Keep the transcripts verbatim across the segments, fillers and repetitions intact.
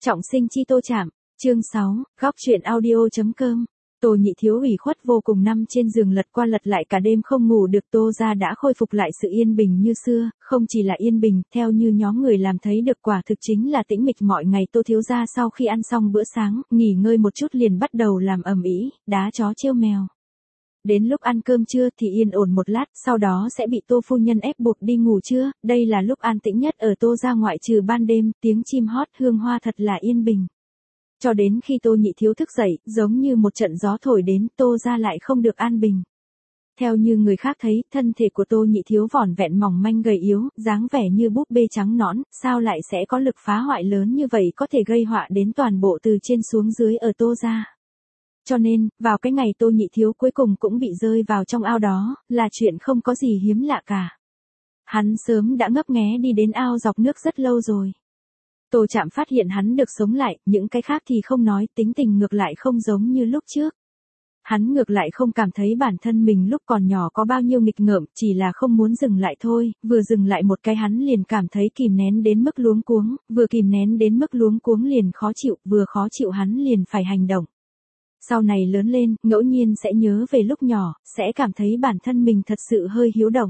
Trọng sinh chi Tô Trạm, chương sáu, góc truyện audio.com. Tô Nhị Thiếu ủy khuất vô cùng nằm trên giường lật qua lật lại cả đêm không ngủ được. Tô gia đã khôi phục lại sự yên bình như xưa, không chỉ là yên bình, theo như nhóm người làm thấy được quả thực chính là tĩnh mịch mọi ngày. Tô thiếu gia sau khi ăn xong bữa sáng, nghỉ ngơi một chút liền bắt đầu làm ầm ĩ, đá chó trêu mèo. Đến lúc ăn cơm trưa thì yên ổn một lát, sau đó sẽ bị Tô phu nhân ép buộc đi ngủ trưa. Đây là lúc an tĩnh nhất ở Tô gia, ngoại trừ ban đêm, tiếng chim hót hương hoa thật là yên bình. Cho đến khi Tô Nhị Thiếu thức dậy, giống như một trận gió thổi đến, Tô gia lại không được an bình. Theo như người khác thấy, thân thể của Tô Nhị Thiếu vỏn vẹn mỏng manh gầy yếu, dáng vẻ như búp bê trắng nõn, sao lại sẽ có lực phá hoại lớn như vậy, có thể gây họa đến toàn bộ từ trên xuống dưới ở Tô gia. Cho nên, vào cái ngày Tô Nhị Thiếu cuối cùng cũng bị rơi vào trong ao đó, là chuyện không có gì hiếm lạ cả. Hắn sớm đã ngấp nghé đi đến ao dọc nước rất lâu rồi. Tô Trạm phát hiện hắn được sống lại, những cái khác thì không nói, tính tình ngược lại không giống như lúc trước. Hắn ngược lại không cảm thấy bản thân mình lúc còn nhỏ có bao nhiêu nghịch ngợm, chỉ là không muốn dừng lại thôi, vừa dừng lại một cái hắn liền cảm thấy kìm nén đến mức luống cuống, vừa kìm nén đến mức luống cuống liền khó chịu, vừa khó chịu hắn liền phải hành động. Sau này lớn lên, ngẫu nhiên sẽ nhớ về lúc nhỏ, sẽ cảm thấy bản thân mình thật sự hơi hiếu động.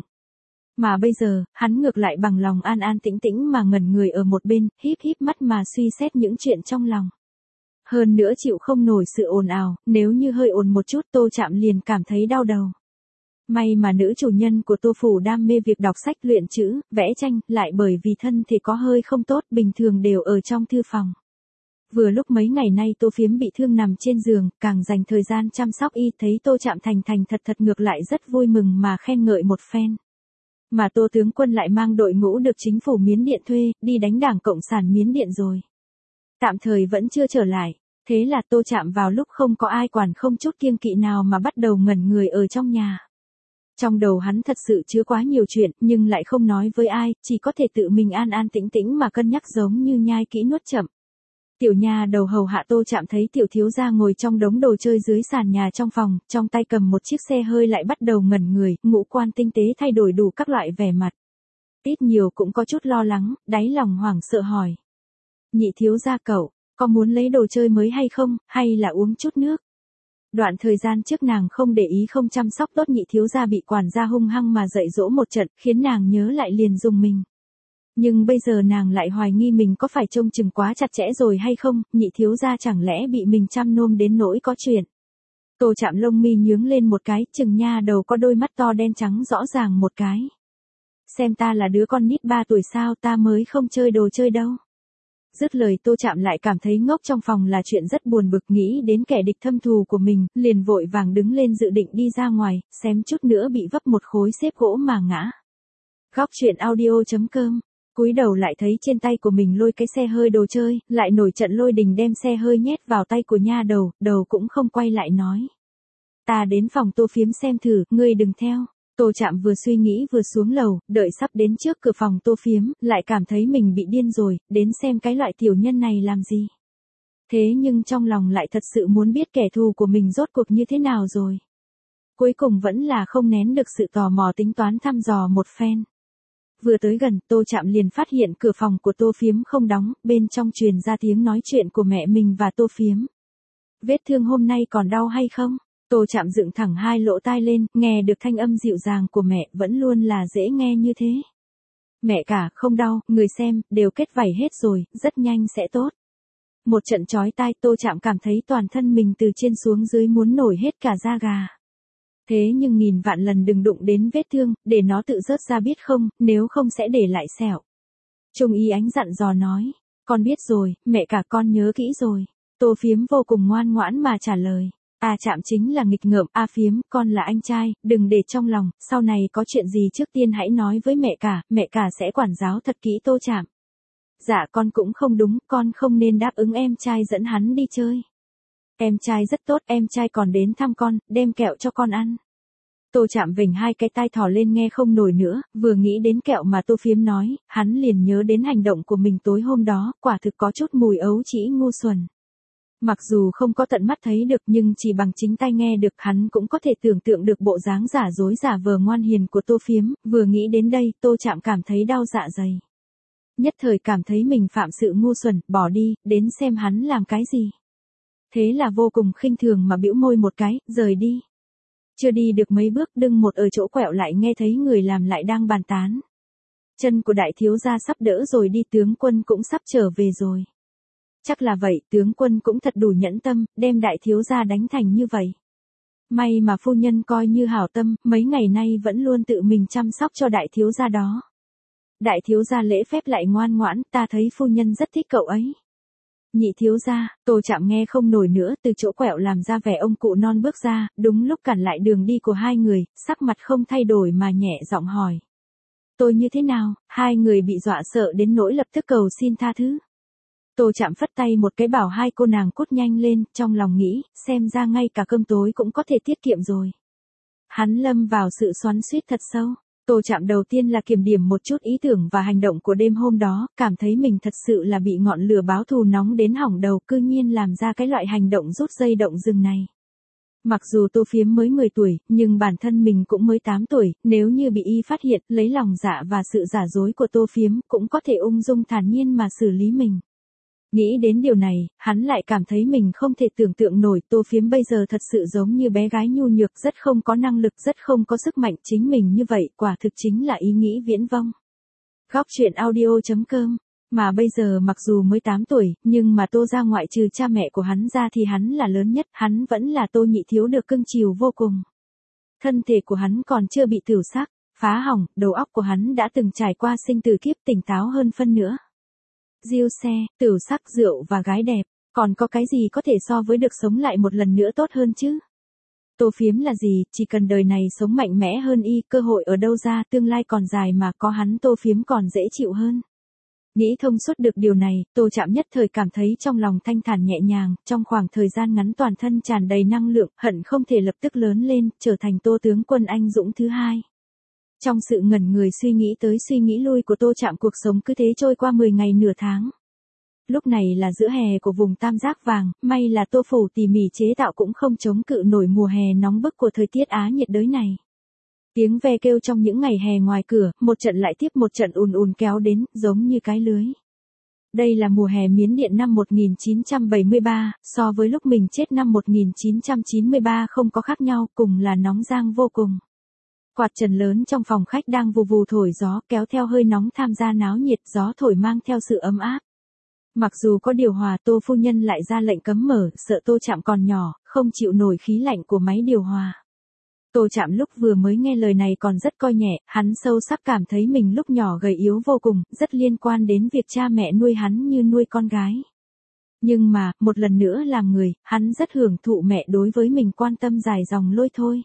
Mà bây giờ, hắn ngược lại bằng lòng an an tĩnh tĩnh mà ngẩn người ở một bên, híp híp mắt mà suy xét những chuyện trong lòng. Hơn nữa chịu không nổi sự ồn ào, nếu như hơi ồn một chút Tô Trạm liền cảm thấy đau đầu. May mà nữ chủ nhân của Tô phủ đam mê việc đọc sách luyện chữ, vẽ tranh, lại bởi vì thân thể có hơi không tốt bình thường đều ở trong thư phòng. Vừa lúc mấy ngày nay Tô Phiếm bị thương nằm trên giường, càng dành thời gian chăm sóc y, thấy Tô Trạm thành thành thật thật ngược lại rất vui mừng mà khen ngợi một phen. Mà Tô tướng quân lại mang đội ngũ được chính phủ Miến Điện thuê, đi đánh Đảng Cộng sản Miến Điện rồi. Tạm thời vẫn chưa trở lại, thế là Tô Trạm vào lúc không có ai quản không chút kiêng kỵ nào mà bắt đầu ngẩn người ở trong nhà. Trong đầu hắn thật sự chứa quá nhiều chuyện, nhưng lại không nói với ai, chỉ có thể tự mình an an tĩnh tĩnh mà cân nhắc giống như nhai kỹ nuốt chậm. Tiểu nha đầu hầu hạ Tô Trạm thấy tiểu thiếu gia ngồi trong đống đồ chơi dưới sàn nhà trong phòng, trong tay cầm một chiếc xe hơi lại bắt đầu ngẩn người, ngũ quan tinh tế thay đổi đủ các loại vẻ mặt. Ít nhiều cũng có chút lo lắng, đáy lòng hoảng sợ hỏi. Nhị thiếu gia cậu, có muốn lấy đồ chơi mới hay không, hay là uống chút nước? Đoạn thời gian trước nàng không để ý không chăm sóc tốt nhị thiếu gia bị quản gia hung hăng mà dạy dỗ một trận, khiến nàng nhớ lại liền dùng mình. Nhưng bây giờ nàng lại hoài nghi mình có phải trông chừng quá chặt chẽ rồi hay không, nhị thiếu gia chẳng lẽ bị mình chăm nom đến nỗi có chuyện. Tô Trạm lông mi nhướng lên một cái, chừng nha đầu có đôi mắt to đen trắng rõ ràng một cái. Xem ta là đứa con nít ba tuổi sao, ta mới không chơi đồ chơi đâu. Dứt lời Tô Trạm lại cảm thấy ngốc trong phòng là chuyện rất buồn bực, nghĩ đến kẻ địch thâm thù của mình, liền vội vàng đứng lên dự định đi ra ngoài, xém chút nữa bị vấp một khối xếp gỗ mà ngã. Góc truyện audio.com. Cúi đầu lại thấy trên tay của mình lôi cái xe hơi đồ chơi, lại nổi trận lôi đình đem xe hơi nhét vào tay của nha đầu, đầu cũng không quay lại nói. Ta đến phòng Tô Phiếm xem thử, ngươi đừng theo. Tô Trạm vừa suy nghĩ vừa xuống lầu, đợi sắp đến trước cửa phòng Tô Phiếm, lại cảm thấy mình bị điên rồi, đến xem cái loại tiểu nhân này làm gì. Thế nhưng trong lòng lại thật sự muốn biết kẻ thù của mình rốt cuộc như thế nào rồi. Cuối cùng vẫn là không nén được sự tò mò tính toán thăm dò một phen. Vừa tới gần, Tô Trạm liền phát hiện cửa phòng của Tô Phiếm không đóng, bên trong truyền ra tiếng nói chuyện của mẹ mình và Tô Phiếm. Vết thương hôm nay còn đau hay không? Tô Trạm dựng thẳng hai lỗ tai lên, nghe được thanh âm dịu dàng của mẹ, vẫn luôn là dễ nghe như thế. Mẹ cả, không đau, người xem, đều kết vảy hết rồi, rất nhanh sẽ tốt. Một trận chói tai, Tô Trạm cảm thấy toàn thân mình từ trên xuống dưới muốn nổi hết cả da gà. Thế nhưng nghìn vạn lần đừng đụng đến vết thương, để nó tự rớt ra biết không, nếu không sẽ để lại sẹo. Trung y ánh dặn dò nói, con biết rồi, mẹ cả con nhớ kỹ rồi. Tô Phiếm vô cùng ngoan ngoãn mà trả lời, à Trạm chính là nghịch ngợm, a Phiếm, con là anh trai, đừng để trong lòng, sau này có chuyện gì trước tiên hãy nói với mẹ cả, mẹ cả sẽ quản giáo thật kỹ Tô Trạm. Dạ con cũng không đúng, con không nên đáp ứng em trai dẫn hắn đi chơi. Em trai rất tốt, em trai còn đến thăm con, đem kẹo cho con ăn. Tô Trạm vểnh hai cái tai thỏ lên nghe không nổi nữa, vừa nghĩ đến kẹo mà Tô Phiếm nói, hắn liền nhớ đến hành động của mình tối hôm đó, quả thực có chút mùi ấu trĩ ngu xuẩn. Mặc dù không có tận mắt thấy được nhưng chỉ bằng chính tai nghe được hắn cũng có thể tưởng tượng được bộ dáng giả dối giả vờ ngoan hiền của Tô Phiếm, vừa nghĩ đến đây Tô Trạm cảm thấy đau dạ dày. Nhất thời cảm thấy mình phạm sự ngu xuẩn, bỏ đi, đến xem hắn làm cái gì. Thế là vô cùng khinh thường mà bĩu môi một cái, rời đi. Chưa đi được mấy bước đưng một ở chỗ quẹo lại nghe thấy người làm lại đang bàn tán. Chân của đại thiếu gia sắp đỡ rồi đi, tướng quân cũng sắp trở về rồi. Chắc là vậy, tướng quân cũng thật đủ nhẫn tâm, đem đại thiếu gia đánh thành như vậy. May mà phu nhân coi như hảo tâm, mấy ngày nay vẫn luôn tự mình chăm sóc cho đại thiếu gia đó. Đại thiếu gia lễ phép lại ngoan ngoãn, ta thấy phu nhân rất thích cậu ấy. Nhị thiếu gia, Tô Trạm nghe không nổi nữa, từ chỗ quẹo làm ra vẻ ông cụ non bước ra, đúng lúc cản lại đường đi của hai người, sắc mặt không thay đổi mà nhẹ giọng hỏi. Tôi như thế nào? Hai người bị dọa sợ đến nỗi lập tức cầu xin tha thứ. Tô Trạm phất tay một cái bảo hai cô nàng cút nhanh lên, trong lòng nghĩ, xem ra ngay cả cơm tối cũng có thể tiết kiệm rồi. Hắn lâm vào sự xoắn xuýt thật sâu. Tô Trạm đầu tiên là kiểm điểm một chút ý tưởng và hành động của đêm hôm đó, cảm thấy mình thật sự là bị ngọn lửa báo thù nóng đến hỏng đầu, cư nhiên làm ra cái loại hành động rút dây động rừng này. Mặc dù Tô Phiếm mới mười tuổi, nhưng bản thân mình cũng mới tám tuổi, nếu như bị y phát hiện, lấy lòng dạ và sự giả dối của Tô Phiếm, cũng có thể ung dung thản nhiên mà xử lý mình. Nghĩ đến điều này, hắn lại cảm thấy mình không thể tưởng tượng nổi, Tô Phiếm bây giờ thật sự giống như bé gái nhu nhược, rất không có năng lực, rất không có sức mạnh, chính mình như vậy, quả thực chính là ý nghĩ viễn vông. Góc truyện audio chấm com. Mà bây giờ mặc dù mới tám tuổi, nhưng mà Tô gia ngoại trừ cha mẹ của hắn ra thì hắn là lớn nhất, hắn vẫn là Tô nhị thiếu được cưng chiều vô cùng. Thân thể của hắn còn chưa bị tửu sắc, phá hỏng, đầu óc của hắn đã từng trải qua sinh tử kiếp, tỉnh táo hơn phân nữa. Diêu xe, tửu sắc, rượu và gái đẹp, còn có cái gì có thể so với được sống lại một lần nữa tốt hơn chứ? Tô Phiếm là gì, chỉ cần đời này sống mạnh mẽ hơn y, cơ hội ở đâu ra, tương lai còn dài mà, có hắn Tô Phiếm còn dễ chịu hơn. Nghĩ thông suốt được điều này, Tô Trạm nhất thời cảm thấy trong lòng thanh thản nhẹ nhàng, trong khoảng thời gian ngắn toàn thân tràn đầy năng lượng, hận không thể lập tức lớn lên, trở thành Tô tướng quân anh dũng thứ hai. Trong sự ngẩn người suy nghĩ tới suy nghĩ lui của Tô Trạm, cuộc sống cứ thế trôi qua mười ngày nửa tháng. Lúc này là giữa hè của vùng tam giác vàng, may là Tô phủ tỉ mỉ chế tạo cũng không chống cự nổi mùa hè nóng bức của thời tiết Á nhiệt đới này. Tiếng ve kêu trong những ngày hè ngoài cửa, một trận lại tiếp một trận ùn ùn kéo đến, giống như cái lưới. Đây là mùa hè Miến Điện năm một nghìn chín trăm bảy mươi ba, so với lúc mình chết năm một nghìn chín trăm chín mươi ba không có khác nhau, cùng là nóng giang vô cùng. Quạt trần lớn trong phòng khách đang vù vù thổi gió, kéo theo hơi nóng tham gia náo nhiệt, gió thổi mang theo sự ấm áp. Mặc dù có điều hòa, Tô phu nhân lại ra lệnh cấm mở, sợ Tô Trạm còn nhỏ, không chịu nổi khí lạnh của máy điều hòa. Tô Trạm lúc vừa mới nghe lời này còn rất coi nhẹ, hắn sâu sắc cảm thấy mình lúc nhỏ gầy yếu vô cùng, rất liên quan đến việc cha mẹ nuôi hắn như nuôi con gái. Nhưng mà, một lần nữa làm người, hắn rất hưởng thụ mẹ đối với mình quan tâm dài dòng lôi thôi.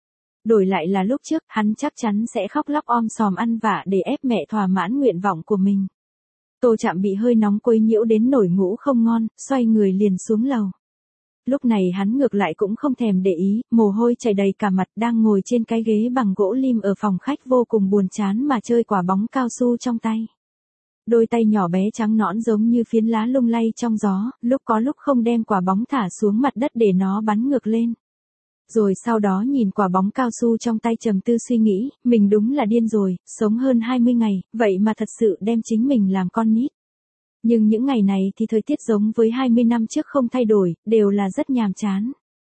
Đổi lại là lúc trước, hắn chắc chắn sẽ khóc lóc om sòm ăn vạ để ép mẹ thỏa mãn nguyện vọng của mình. Tô Trạm bị hơi nóng quấy nhiễu đến nổi ngủ không ngon, xoay người liền xuống lầu. Lúc này hắn ngược lại cũng không thèm để ý, mồ hôi chảy đầy cả mặt, đang ngồi trên cái ghế bằng gỗ lim ở phòng khách vô cùng buồn chán mà chơi quả bóng cao su trong tay. Đôi tay nhỏ bé trắng nõn giống như phiến lá lung lay trong gió, lúc có lúc không đem quả bóng thả xuống mặt đất để nó bắn ngược lên. Rồi sau đó nhìn quả bóng cao su trong tay trầm tư suy nghĩ, mình đúng là điên rồi, sống hơn hai mươi ngày, vậy mà thật sự đem chính mình làm con nít. Nhưng những ngày này thì thời tiết giống với hai mươi năm trước không thay đổi, đều là rất nhàm chán.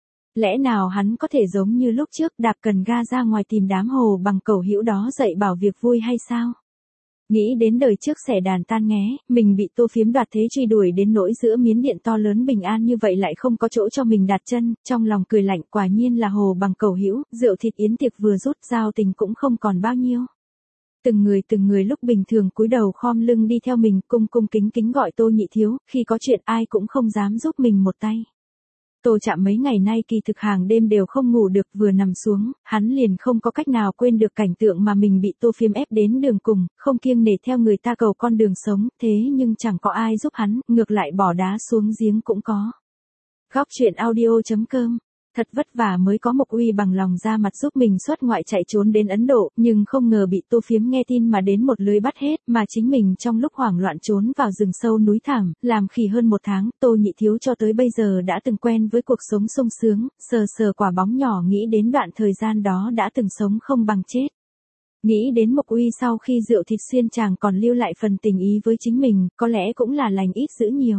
Lẽ nào hắn có thể giống như lúc trước đạp cần ga ra ngoài tìm đám hồ bằng cẩu hữu đó dạy bảo việc vui hay sao? Nghĩ đến đời trước xẻ đàn tan nghé, mình bị Tô Phiếm đoạt thế truy đuổi đến nỗi giữa Miến Điện to lớn bình an như vậy lại không có chỗ cho mình đặt chân, trong lòng cười lạnh, quả nhiên là hồ bằng cẩu hữu, rượu thịt yến tiệc vừa rút, giao tình cũng không còn bao nhiêu. Từng người từng người lúc bình thường cúi đầu khom lưng đi theo mình, cung cung kính kính gọi Tô nhị thiếu, khi có chuyện ai cũng không dám giúp mình một tay. Tô Trạm mấy ngày nay kỳ thực hàng đêm đều không ngủ được, vừa nằm xuống, hắn liền không có cách nào quên được cảnh tượng mà mình bị Tô Phiếm ép đến đường cùng, không kiêng nể theo người ta cầu con đường sống, thế nhưng chẳng có ai giúp hắn, ngược lại bỏ đá xuống giếng cũng có. Góc truyện audio chấm com. Thật vất vả mới có Mộc Uy bằng lòng ra mặt giúp mình xuất ngoại chạy trốn đến Ấn Độ, nhưng không ngờ bị Tô Phiếm nghe tin mà đến một lưới bắt hết, mà chính mình trong lúc hoảng loạn trốn vào rừng sâu núi thẳm, làm khỉ hơn một tháng, Tô nhị thiếu cho tới bây giờ đã từng quen với cuộc sống sung sướng, sờ sờ quả bóng nhỏ nghĩ đến đoạn thời gian đó đã từng sống không bằng chết. Nghĩ đến Mộc Uy sau khi rượu thịt xuyên chàng còn lưu lại phần tình ý với chính mình, có lẽ cũng là lành ít dữ nhiều.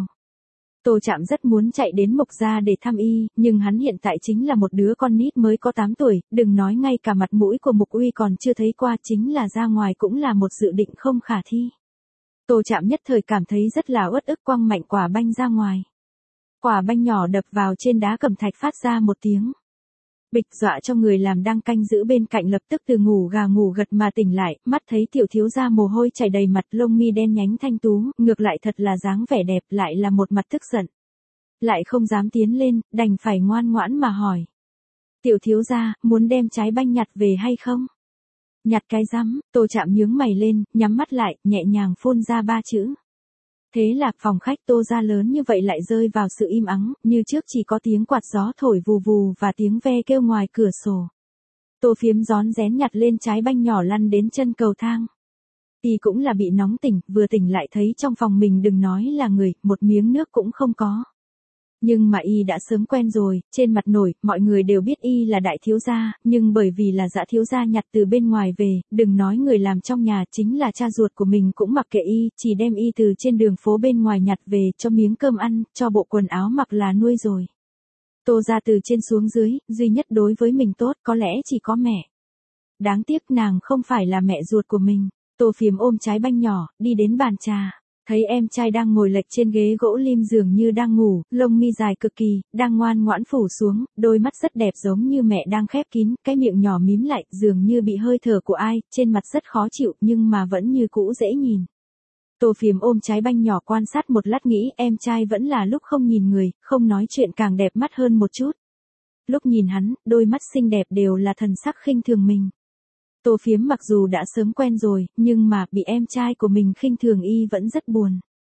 Tô Trạm rất muốn chạy đến Mộc gia để thăm y, nhưng hắn hiện tại chính là một đứa con nít mới có tám tuổi, đừng nói ngay cả mặt mũi của Mộc Uy còn chưa thấy qua, chính là ra ngoài cũng là một dự định không khả thi. Tô Trạm nhất thời cảm thấy rất là uất ức, quăng mạnh quả banh ra ngoài. Quả banh nhỏ đập vào trên đá cẩm thạch phát ra một tiếng bịch, dọa cho người làm đang canh giữ bên cạnh lập tức từ ngủ gà ngủ gật mà tỉnh lại, mắt thấy tiểu thiếu gia mồ hôi chảy đầy mặt, lông mi đen nhánh thanh tú, ngược lại thật là dáng vẻ đẹp, lại là một mặt tức giận. Lại không dám tiến lên, đành phải ngoan ngoãn mà hỏi. Tiểu thiếu gia, muốn đem trái banh nhặt về hay không? Nhặt cái rắm, Tô Trạm nhướng mày lên, nhắm mắt lại, nhẹ nhàng phun ra ba chữ. Thế là phòng khách Tô gia lớn như vậy lại rơi vào sự im ắng, như trước chỉ có tiếng quạt gió thổi vù vù và tiếng ve kêu ngoài cửa sổ. Tô Phiếm rón rén nhặt lên trái banh nhỏ lăn đến chân cầu thang. Y cũng là bị nóng tỉnh, vừa tỉnh lại thấy trong phòng mình đừng nói là người, một miếng nước cũng không có. Nhưng mà y đã sớm quen rồi, trên mặt nổi, mọi người đều biết y là đại thiếu gia, nhưng bởi vì là Dã thiếu gia nhặt từ bên ngoài về, đừng nói người làm trong nhà, chính là cha ruột của mình cũng mặc kệ y, chỉ đem y từ trên đường phố bên ngoài nhặt về, cho miếng cơm ăn, cho bộ quần áo mặc là nuôi rồi. Tô gia từ trên xuống dưới, duy nhất đối với mình tốt có lẽ chỉ có mẹ. Đáng tiếc nàng không phải là mẹ ruột của mình. Tô Phiếm ôm trái banh nhỏ, đi đến bàn trà. Thấy em trai đang ngồi lệch trên ghế gỗ lim dường như đang ngủ, lông mi dài cực kỳ, đang ngoan ngoãn phủ xuống, đôi mắt rất đẹp giống như mẹ đang khép kín, cái miệng nhỏ mím lại, dường như bị hơi thở của ai, trên mặt rất khó chịu nhưng mà vẫn như cũ dễ nhìn. Tô Phiếm ôm trái banh nhỏ quan sát một lát nghĩ em trai vẫn là lúc không nhìn người, không nói chuyện càng đẹp mắt hơn một chút. Lúc nhìn hắn, đôi mắt xinh đẹp đều là thần sắc khinh thường mình. Tô Phiếm mặc dù đã sớm quen rồi, nhưng mà bị em trai của mình khinh thường y vẫn rất buồn.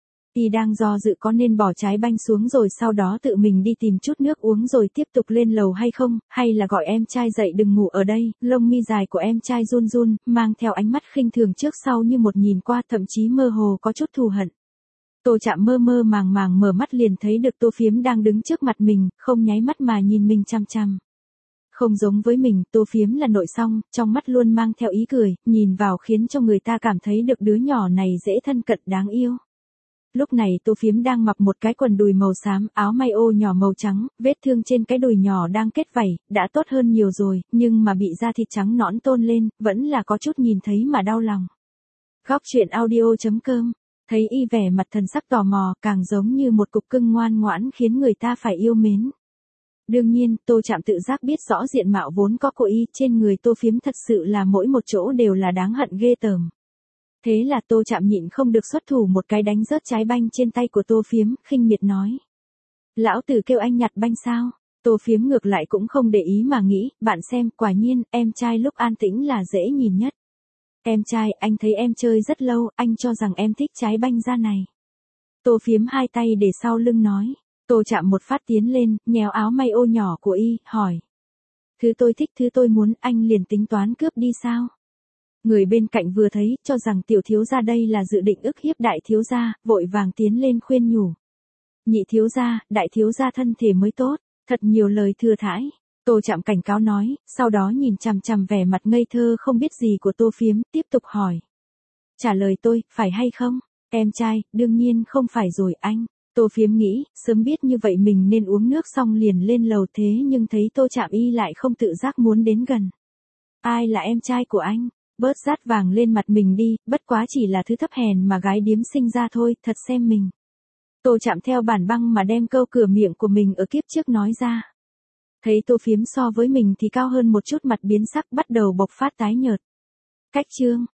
Y đang do dự có nên bỏ trái banh xuống rồi sau đó tự mình đi tìm chút nước uống rồi tiếp tục lên lầu hay không, hay là gọi em trai dậy đừng ngủ ở đây, lông mi dài của em trai run run, mang theo ánh mắt khinh thường trước sau như một nhìn qua thậm chí mơ hồ có chút thù hận. Tô Trạm mơ mơ màng màng mở mắt liền thấy được Tô Phiếm đang đứng trước mặt mình, không nháy mắt mà nhìn mình chăm chăm. Không giống với mình, Tô Phiếm là nội song, trong mắt luôn mang theo ý cười, nhìn vào khiến cho người ta cảm thấy được đứa nhỏ này dễ thân cận đáng yêu. Lúc này Tô Phiếm đang mặc một cái quần đùi màu xám, áo may ô nhỏ màu trắng, vết thương trên cái đùi nhỏ đang kết vảy, đã tốt hơn nhiều rồi, nhưng mà bị da thịt trắng nõn tôn lên, vẫn là có chút nhìn thấy mà đau lòng. Góc truyện audio chấm com, thấy y vẻ mặt thần sắc tò mò, càng giống như một cục cưng ngoan ngoãn khiến người ta phải yêu mến. Đương nhiên, Tô Trạm tự giác biết rõ diện mạo vốn có của y, trên người Tô Phiếm thật sự là mỗi một chỗ đều là đáng hận ghê tởm. Thế là Tô Trạm nhịn không được xuất thủ một cái đánh rớt trái banh trên tay của Tô Phiếm, khinh miệt nói. Lão tử kêu anh nhặt banh sao? Tô Phiếm ngược lại cũng không để ý mà nghĩ, bạn xem, quả nhiên, em trai lúc an tĩnh là dễ nhìn nhất. Em trai, anh thấy em chơi rất lâu, anh cho rằng em thích trái banh da này. Tô Phiếm hai tay để sau lưng nói. Tô Trạm một phát tiến lên, nhéo áo may ô nhỏ của y, hỏi. Thứ tôi thích, thứ tôi muốn, anh liền tính toán cướp đi sao? Người bên cạnh vừa thấy, cho rằng tiểu thiếu gia đây là dự định ức hiếp đại thiếu gia, vội vàng tiến lên khuyên nhủ. Nhị thiếu gia, đại thiếu gia thân thể mới tốt, thật nhiều lời thừa thãi. Tô Trạm cảnh cáo nói, sau đó nhìn chằm chằm vẻ mặt ngây thơ không biết gì của Tô Phiếm, tiếp tục hỏi. Trả lời tôi, phải hay không? Em trai, đương nhiên không phải rồi anh. Tô Phiếm nghĩ, sớm biết như vậy mình nên uống nước xong liền lên lầu thế nhưng thấy Tô Trạm y lại không tự giác muốn đến gần. Ai là em trai của anh? Bớt rát vàng lên mặt mình đi, bất quá chỉ là thứ thấp hèn mà gái điếm sinh ra thôi, thật xem mình. Tô Trạm theo bản băng mà đem câu cửa miệng của mình ở kiếp trước nói ra. Thấy Tô Phiếm so với mình thì cao hơn một chút mặt biến sắc bắt đầu bộc phát tái nhợt. Cách chương.